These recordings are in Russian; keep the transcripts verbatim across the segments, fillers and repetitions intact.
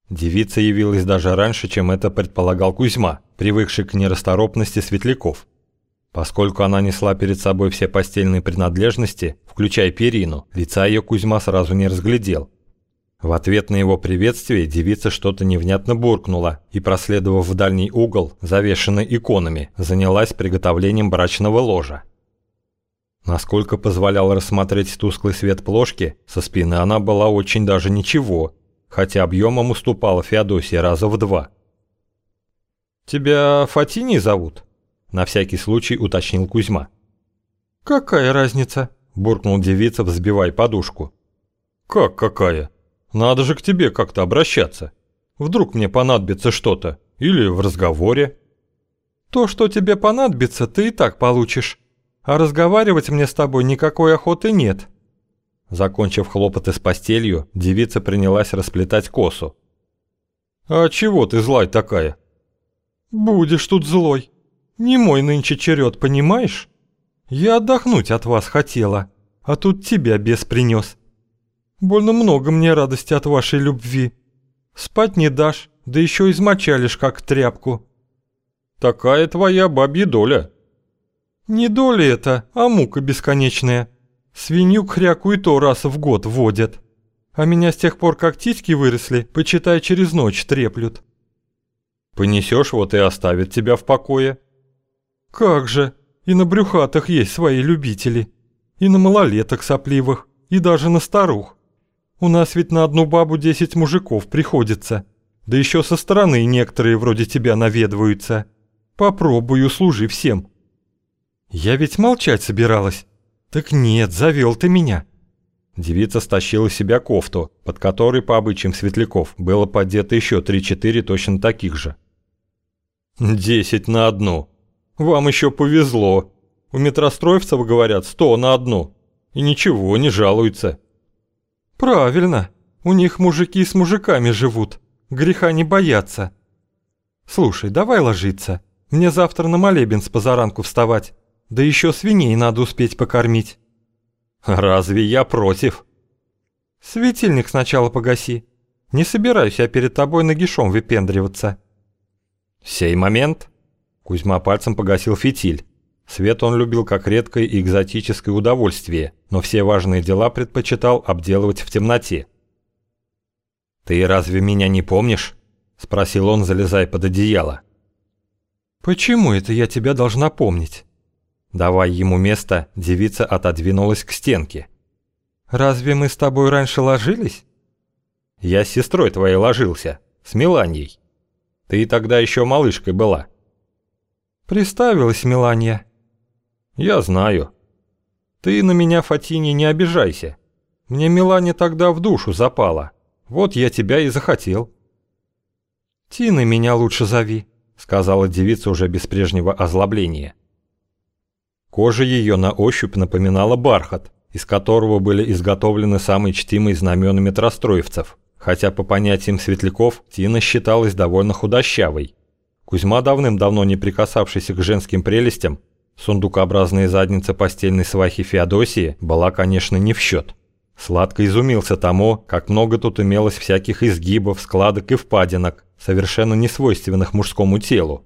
Девица явилась даже раньше, чем это предполагал Кузьма, привыкший к нерасторопности светляков. Поскольку она несла перед собой все постельные принадлежности, включая перину, лица ее Кузьма сразу не разглядел. В ответ на его приветствие девица что-то невнятно буркнула и, проследовав в дальний угол, завешенный иконами, занялась приготовлением брачного ложа. Насколько позволял рассмотреть тусклый свет плошки, со спины она была очень даже ничего, хотя объемом уступала Феодосии раза в два. «Тебя Фатиней зовут?» – на всякий случай уточнил Кузьма. «Какая разница?» – буркнул девица, взбивая подушку. «Как какая? Надо же к тебе как-то обращаться. Вдруг мне понадобится что-то, или в разговоре». «То, что тебе понадобится, ты и так получишь, а разговаривать мне с тобой никакой охоты нет». Закончив хлопоты с постелью, девица принялась расплетать косу. «А чего ты злая такая?» «Будешь тут злой. Не мой нынче черед, понимаешь? Я отдохнуть от вас хотела, а тут тебя бес принес. Больно много мне радости от вашей любви. Спать не дашь, да еще измочалишь, как тряпку». «Такая твоя бабья доля». «Не доля это, а мука бесконечная. Свинью хряку и то раз в год водят. А меня с тех пор, как титьки выросли, почитай, через ночь треплют». «Понесешь, вот и оставит тебя в покое». «Как же, и на брюхатах есть свои любители. И на малолеток сопливых, и даже на старух. У нас ведь на одну бабу десять мужиков приходится. Да еще со стороны некоторые вроде тебя наведываются. Попробуй, услужи всем». «Я ведь молчать собиралась. Так нет, завел ты меня». Девица стащила с себя кофту, под которой, по обычаям светляков, было поддето еще три-четыре точно таких же. «Десять на одну. Вам еще повезло. У метростроевцев, говорят, сто на одну. И ничего, не жалуются». «Правильно. У них мужики с мужиками живут. Греха не боятся. Слушай, давай ложиться. Мне завтра на молебен с позаранку вставать. Да еще свиней надо успеть покормить». «Разве я против?» «Светильник сначала погаси. Не собираюсь я перед тобой нагишом выпендриваться». «Сей момент». Кузьма пальцем погасил фитиль. Свет он любил как редкое и экзотическое удовольствие, но все важные дела предпочитал обделывать в темноте. «Ты разве меня не помнишь?» – спросил он, залезая под одеяло. «Почему это я тебя должна помнить?» Давая ему место, девица отодвинулась к стенке. «Разве мы с тобой раньше ложились?» «Я с сестрой твоей ложился, с Меланьей. Ты тогда еще малышкой была». «Приставилась Меланья». «Я знаю. Ты на меня, Фатине, не обижайся. Мне Меланья тогда в душу запала. Вот я тебя и захотел». «Тиной меня лучше зови», — сказала девица уже без прежнего озлобления. Кожа ее на ощупь напоминала бархат, из которого были изготовлены самые чтимые знамена метростроевцев, хотя по понятиям светляков Тина считалась довольно худощавой. Кузьма, давным-давно не прикасавшийся к женским прелестям, сундукообразная задница постельной свахи Феодосии была, конечно, не в счет. Сладко изумился тому, как много тут имелось всяких изгибов, складок и впадинок, совершенно несвойственных мужскому телу.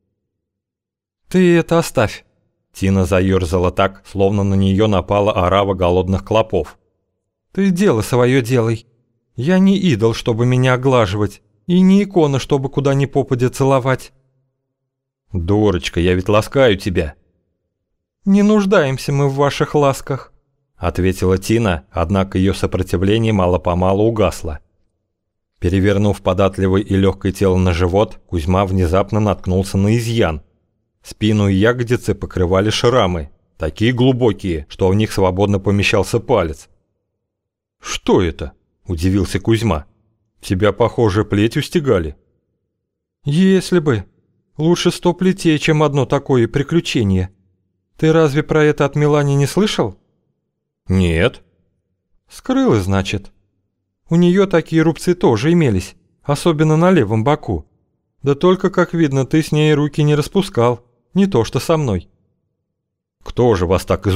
«Ты это оставь». Тина заерзала так, словно на нее напала орава голодных клопов. «Ты дело свое делай. Я не идол, чтобы меня оглаживать, и не икона, чтобы куда ни попадя целовать». «Дурочка, я ведь ласкаю тебя». «Не нуждаемся мы в ваших ласках», — ответила Тина, однако ее сопротивление мало-помалу угасло. Перевернув податливое и легкое тело на живот, Кузьма внезапно наткнулся на изъян. Спину и ягодицы покрывали шрамы, такие глубокие, что в них свободно помещался палец. «Что это?» – удивился Кузьма. «Тебя, похоже, плетью стегали». «Если бы. Лучше сто плетей, чем одно такое приключение. Ты разве про это от Мелани не слышал?» «Нет». «Скрыла, значит. У нее такие рубцы тоже имелись, особенно на левом боку. Да только, как видно, ты с ней руки не распускал. Не то что со мной». «Кто же вас так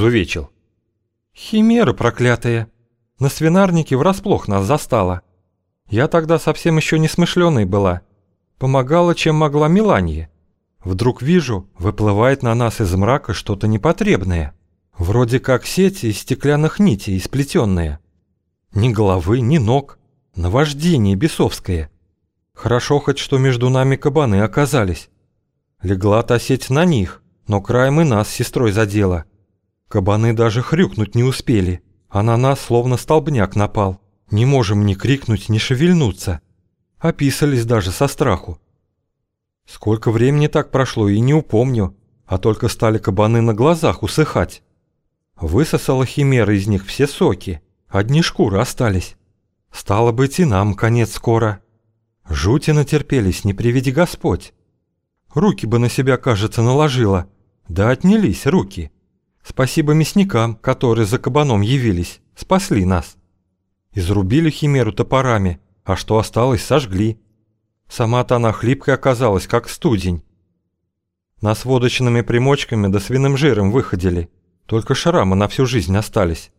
Я тогда совсем еще не смышленой была. Помогала, чем могла Миланье. Вдруг вижу, выплывает на нас из мрака что-то непотребное. Вроде как сети из стеклянных нитей сплетенные. Ни головы, ни ног. Наваждение бесовское. Хорошо хоть, что между нами кабаны оказались. Легла та сеть на них, но краем и нас с сестрой задела. Кабаны даже хрюкнуть не успели, а на нас словно столбняк напал. Не можем ни крикнуть, ни шевельнуться. Описались даже со страху. Сколько времени так прошло, и не упомню, а только стали кабаны на глазах усыхать. Высосала химера из них все соки, одни шкуры остались. Стало быть, и нам конец скоро. Жути натерпелись, не приведи Господь. Руки бы на себя, кажется, наложила, да отнялись руки. Спасибо мясникам, которые за кабаном явились, спасли нас. Изрубили химеру топорами, а что осталось, сожгли. Сама-то она хлипкой оказалась, как студень. Нас водочными примочками да свиным жиром выходили, только шрамы на всю жизнь остались.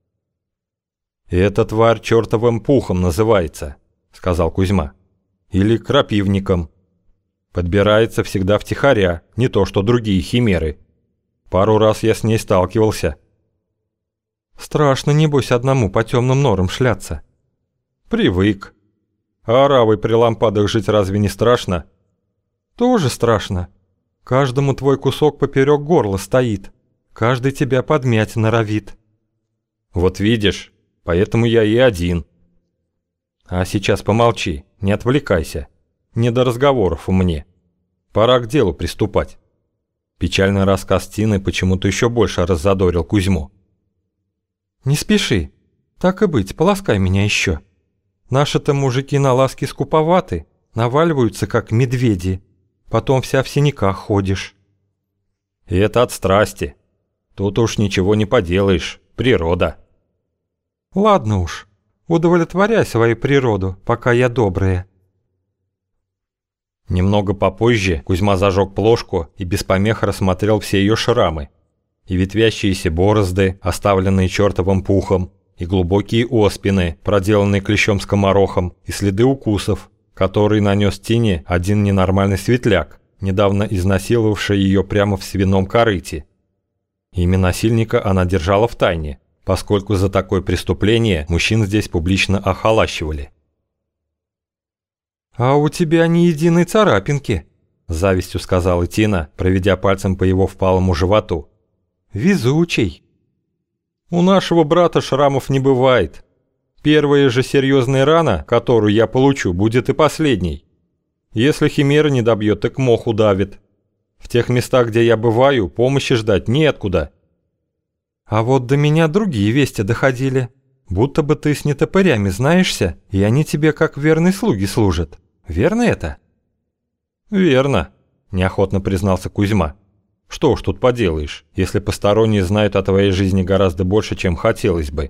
«И эта тварь чертовым пухом называется», — сказал Кузьма. «Или крапивником. Подбирается всегда втихаря, не то что другие химеры. Пару раз я с ней сталкивался». «Страшно, небось, одному по темным норам шляться». «Привык. А аравой при лампадах жить разве не страшно?» «Тоже страшно. Каждому твой кусок поперек горла стоит. Каждый тебя подмять норовит». «Вот видишь, поэтому я и один». «А сейчас помолчи, не отвлекайся. Не до разговоров у мне. Пора к делу приступать». Печальный рассказ Тины почему-то еще больше раззадорил Кузьму. «Не спеши. Так и быть, поласкай меня еще. Наши-то мужики на ласки скуповаты, наваливаются, как медведи. Потом вся в синяках ходишь». «И это от страсти. Тут уж ничего не поделаешь, природа». «Ладно уж, удовлетворяй свою природу, пока я добрая». Немного попозже Кузьма зажег плошку и без помех рассмотрел все ее шрамы. И ветвящиеся борозды, оставленные чертовым пухом, и глубокие оспины, проделанные клещом-скоморохом, и следы укусов, которые нанес Тине один ненормальный светляк, недавно изнасиловавший ее прямо в свином корыте. Имя насильника она держала в тайне, поскольку за такое преступление мужчин здесь публично охолащивали. «А у тебя ни единой царапинки», — с завистью сказала Тина, проведя пальцем по его впалому животу. «Везучий». «У нашего брата шрамов не бывает. Первая же серьезная рана, которую я получу, будет и последней. Если химера не добьет, так мох удавит. В тех местах, где я бываю, помощи ждать неоткуда». «А вот до меня другие вести доходили. Будто бы ты с нетопырями знаешься, и они тебе как верные слуги служат. Верно это?» «Верно», – неохотно признался Кузьма. «Что уж тут поделаешь, если посторонние знают о твоей жизни гораздо больше, чем хотелось бы».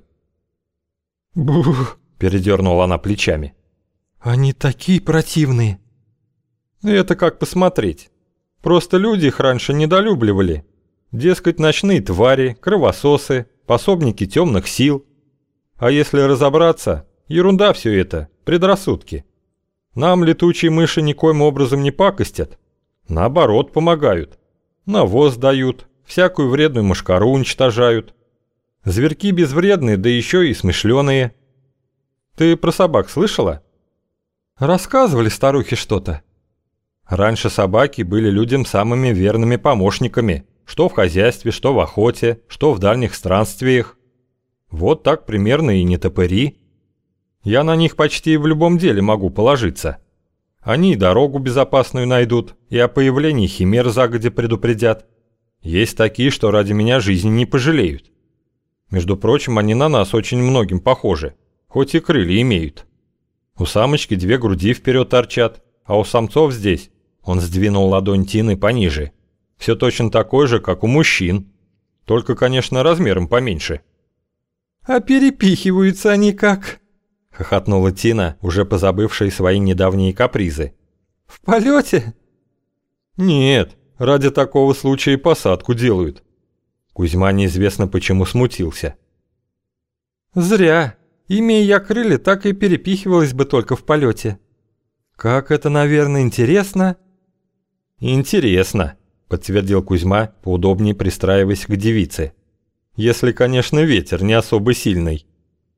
«Бух!» – передернула она плечами. «Они такие противные!» «Это как посмотреть. Просто люди их раньше недолюбливали. Дескать, ночные твари, кровососы, пособники темных сил. А если разобраться, ерунда все это, предрассудки. Нам летучие мыши никоим образом не пакостят. Наоборот, помогают. Навоз дают, всякую вредную мошкару уничтожают. Зверьки безвредные, да еще и смышленые. Ты про собак слышала?» «Рассказывали старухи что-то». Раньше собаки были людям самыми верными помощниками, что в хозяйстве, что в охоте, что в дальних странствиях. Вот так примерно и нетопыри. Я на них почти в любом деле могу положиться. Они и дорогу безопасную найдут, и о появлении химер загодя предупредят. Есть такие, что ради меня жизни не пожалеют. Между прочим, они на нас очень многим похожи, хоть и крылья имеют. У самочки две груди вперед торчат, а у самцов здесь, он сдвинул ладонь Тины пониже, все точно такое же, как у мужчин, только, конечно, размером поменьше». «А перепихиваются они как?» — хохотнула Тина, уже позабывшая свои недавние капризы. «В полете?» «Нет, ради такого случая посадку делают». Кузьма неизвестно почему смутился. «Зря. Имея я крылья, так и перепихивалась бы только в полете. Как это, наверное, интересно?» «Интересно», — подтвердил Кузьма, поудобнее пристраиваясь к девице. «Если, конечно, ветер не особо сильный».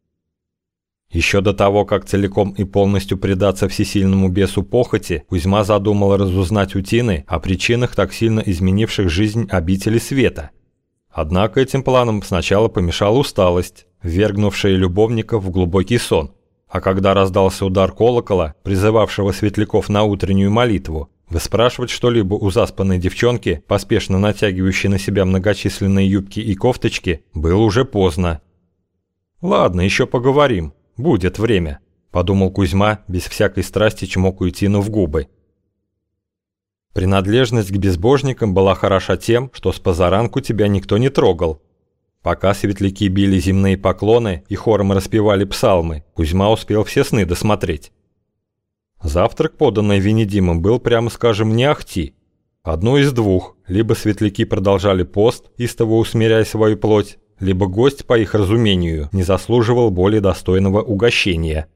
Еще до того, как целиком и полностью предаться всесильному бесу похоти, Кузьма задумал разузнать у Тины о причинах, так сильно изменивших жизнь обители света. Однако этим планам сначала помешала усталость, ввергнувшая любовников в глубокий сон. А когда раздался удар колокола, призывавшего светляков на утреннюю молитву, выспрашивать что-либо у заспанной девчонки, поспешно натягивающей на себя многочисленные юбки и кофточки, было уже поздно. «Ладно, еще поговорим. Будет время», – подумал Кузьма, без всякой страсти чмокая Тину в губы. Принадлежность к безбожникам была хороша тем, что с позаранку тебя никто не трогал. Пока светляки били земные поклоны и хором распевали псалмы, Кузьма успел все сны досмотреть. Завтрак, поданный Венедимом, был, прямо скажем, не ахти. Одно из двух: либо светляки продолжали пост, истово усмиряя свою плоть, либо гость, по их разумению, не заслуживал более достойного угощения.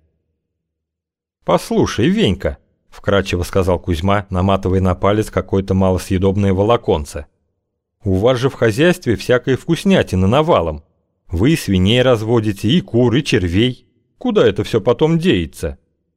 «Послушай, Венька», — вкратчиво сказал Кузьма, наматывая на палец какое-то малосъедобное волоконце, «у вас же в хозяйстве всякой вкуснятины навалом. Вы и свиней разводите, и кур, и червей. Куда это все потом деется?»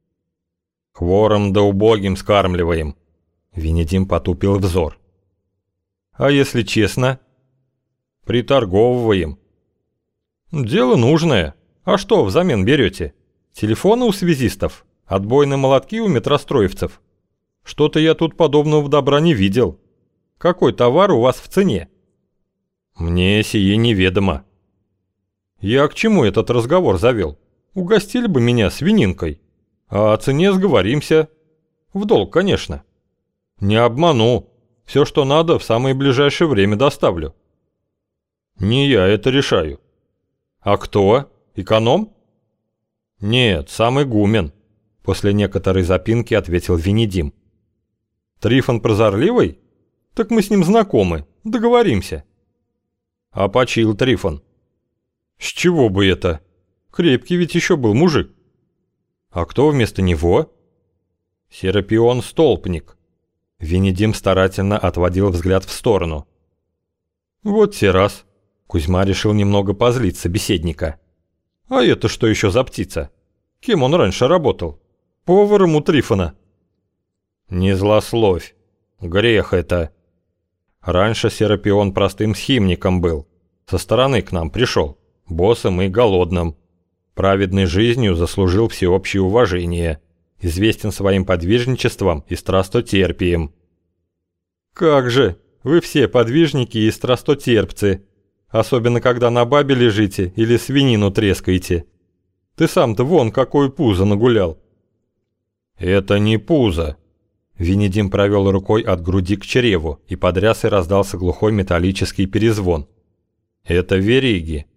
«Хвором да убогим скармливаем», — Венедим потупил взор. «А если честно?» «Приторговываем». «Дело нужное. А что взамен берете? Телефоны у связистов? Отбойные молотки у метростроевцев? Что-то я тут подобного добра не видел. Какой товар у вас в цене?» «Мне сие неведомо». «Я к чему этот разговор завел? Угостили бы меня свининкой. А о цене сговоримся. В долг, конечно. Не обману. Все, что надо, в самое ближайшее время доставлю». «Не я это решаю». «А кто? Эконом?» «Нет, сам игумен», — после некоторой запинки ответил Венедим. «Трифон Прозорливый? Так мы с ним знакомы, договоримся». «А почил Трифон?» «С чего бы это? Крепкий ведь еще был мужик». «А кто вместо него?» «Серапион Столпник». Венедим старательно отводил взгляд в сторону. «Вот те раз». Кузьма решил немного позлить собеседника. «А это что еще за птица? Кем он раньше работал? Поваром у Трифона?» «Не злословь. Грех это. Раньше Серапион простым схимником был. Со стороны к нам пришел, боссом и голодным. Праведной жизнью заслужил всеобщее уважение. Известен своим подвижничеством и страстотерпием». «Как же, вы все подвижники и страстотерпцы. Особенно, когда на бабе лежите или свинину трескаете. Ты сам-то вон какое пузо нагулял». «Это не пузо». Венедим провел рукой от груди к чреву, и под рясой раздался глухой металлический перезвон. «Это вериги».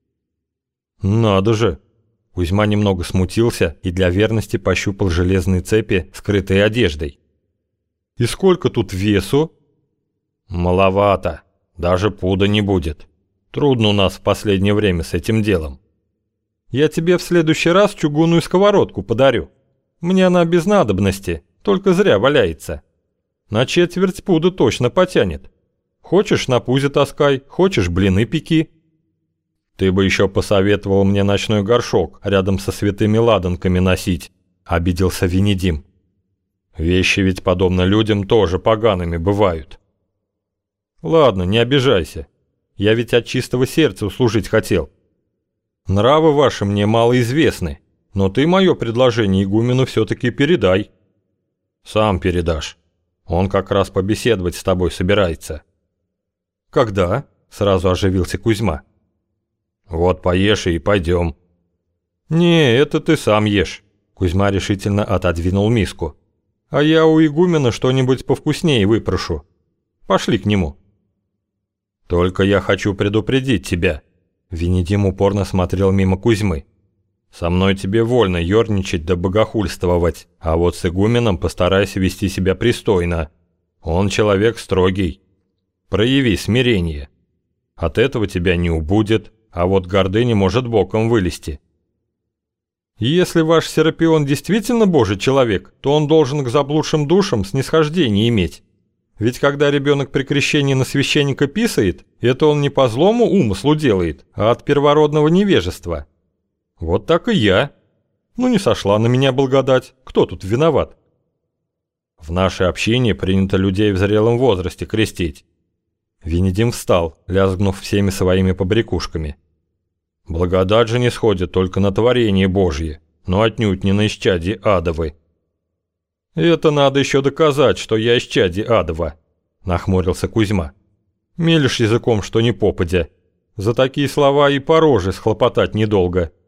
«Надо же!» Кузьма немного смутился и для верности пощупал железные цепи, скрытые одеждой. «И сколько тут весу?» «Маловато. Даже пуда не будет. Трудно у нас в последнее время с этим делом». «Я тебе в следующий раз чугунную сковородку подарю. Мне она без надобности, только зря валяется. На четверть пуда точно потянет. Хочешь, на пузе таскай, хочешь, блины пеки». «Ты бы еще посоветовал мне ночной горшок рядом со святыми ладанками носить», — обиделся Венедим. «Вещи ведь, подобно людям, тоже погаными бывают». «Ладно, не обижайся. Я ведь от чистого сердца услужить хотел. Нравы ваши мне мало известны, но ты мое предложение игумену все-таки передай». «Сам передашь. Он как раз побеседовать с тобой собирается». «Когда?» — сразу оживился Кузьма. «Вот поешь и пойдем». «Не, это ты сам ешь», — Кузьма решительно отодвинул миску. «А я у игумена что-нибудь повкуснее выпрошу. Пошли к нему». «Только я хочу предупредить тебя». Венедим упорно смотрел мимо Кузьмы. «Со мной тебе вольно ерничать да богохульствовать, а вот с игуменом постарайся вести себя пристойно. Он человек строгий. Прояви смирение. От этого тебя не убудет, а вот гордыня может боком вылезти». Если ваш Серапион действительно Божий человек, то он должен к заблудшим душам снисхождение иметь. Ведь когда ребенок при крещении на священника писает, это он не по злому умыслу делает, а от первородного невежества. Вот так и я. Ну не сошла на меня благодать, кто тут виноват? В наше общение принято людей в зрелом возрасте крестить. Венедим встал, лязгнув всеми своими побрякушками. Благодать же не сходит только на творение Божье, но отнюдь не на исчадие адовы. Это надо еще доказать, что я исчадие адова, нахмурился Кузьма. Мелешь языком, что не попадя. За такие слова и по роже схлопотать недолго.